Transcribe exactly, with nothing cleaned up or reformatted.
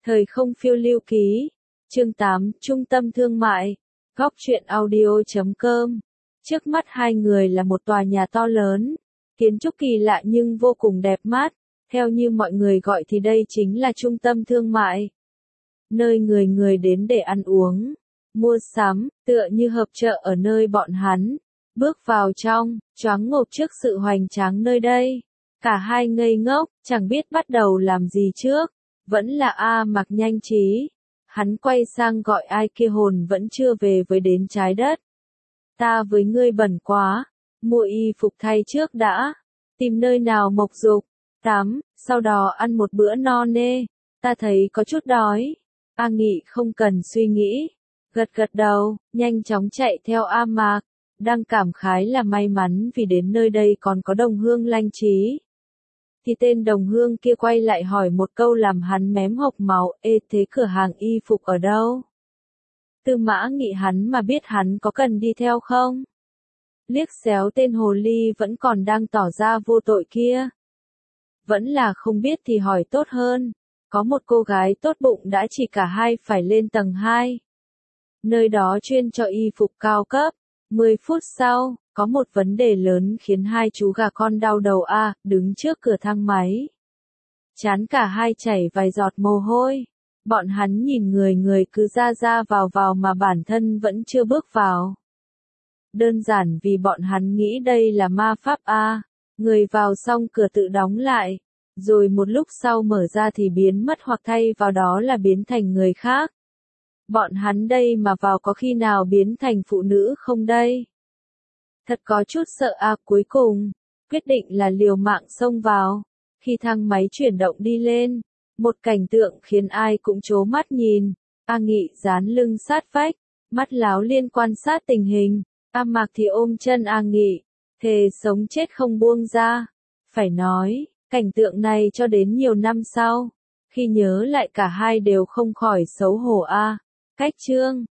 Thời không phiêu lưu ký. Chương tám, Trung tâm thương mại. Góc truyện audio.com. Trước mắt hai người là một tòa nhà to lớn. Kiến trúc kỳ lạ nhưng vô cùng đẹp mắt. Theo như mọi người gọi thì đây chính là trung tâm thương mại. Nơi người người đến để ăn uống, mua sắm, tựa như hợp chợ ở nơi bọn hắn. Bước vào trong, choáng ngộp trước sự hoành tráng nơi đây. Cả hai ngây ngốc, chẳng biết bắt đầu làm gì trước. Vẫn là A Mặc nhanh trí. Hắn quay sang gọi ai kia hồn vẫn chưa về với đến trái đất. Ta với ngươi bẩn quá, mua y phục thay trước đã. Tìm nơi nào mộc dục, tắm, sau đó ăn một bữa no nê. Ta thấy có chút đói. A Nghị không cần suy nghĩ. Gật gật đầu, nhanh chóng chạy theo A Mạc. Đang cảm khái là may mắn vì đến nơi đây còn có đồng hương lanh trí. Thì tên đồng hương kia quay lại hỏi một câu làm hắn mém hộc máu, ê thế cửa hàng y phục ở đâu? Tư Mã Nghị hắn mà biết hắn có cần đi theo không? Liếc xéo tên hồ ly vẫn còn đang tỏ ra vô tội kia. Vẫn là không biết thì hỏi tốt hơn. Có một cô gái tốt bụng đã chỉ cả hai phải lên tầng hai. Nơi đó chuyên cho y phục cao cấp. mười phút sau, có một vấn đề lớn khiến hai chú gà con đau đầu a, đứng trước cửa thang máy. Chán cả hai chảy vài giọt mồ hôi. Bọn hắn nhìn người người cứ ra ra vào vào mà bản thân vẫn chưa bước vào. Đơn giản vì bọn hắn nghĩ đây là ma pháp a. Người vào xong cửa tự đóng lại. Rồi một lúc sau mở ra thì biến mất hoặc thay vào đó là biến thành người khác. Bọn hắn đây mà vào có khi nào biến thành phụ nữ không đây? Thật có chút sợ à, cuối cùng, quyết định là liều mạng xông vào. Khi thang máy chuyển động đi lên, một cảnh tượng khiến ai cũng trố mắt nhìn. A Nghị dán lưng sát vách, mắt láo liên quan sát tình hình. A Mạc thì ôm chân A Nghị, thề sống chết không buông ra. Phải nói, cảnh tượng này cho đến nhiều năm sau, khi nhớ lại cả hai đều không khỏi xấu hổ a. Cách chương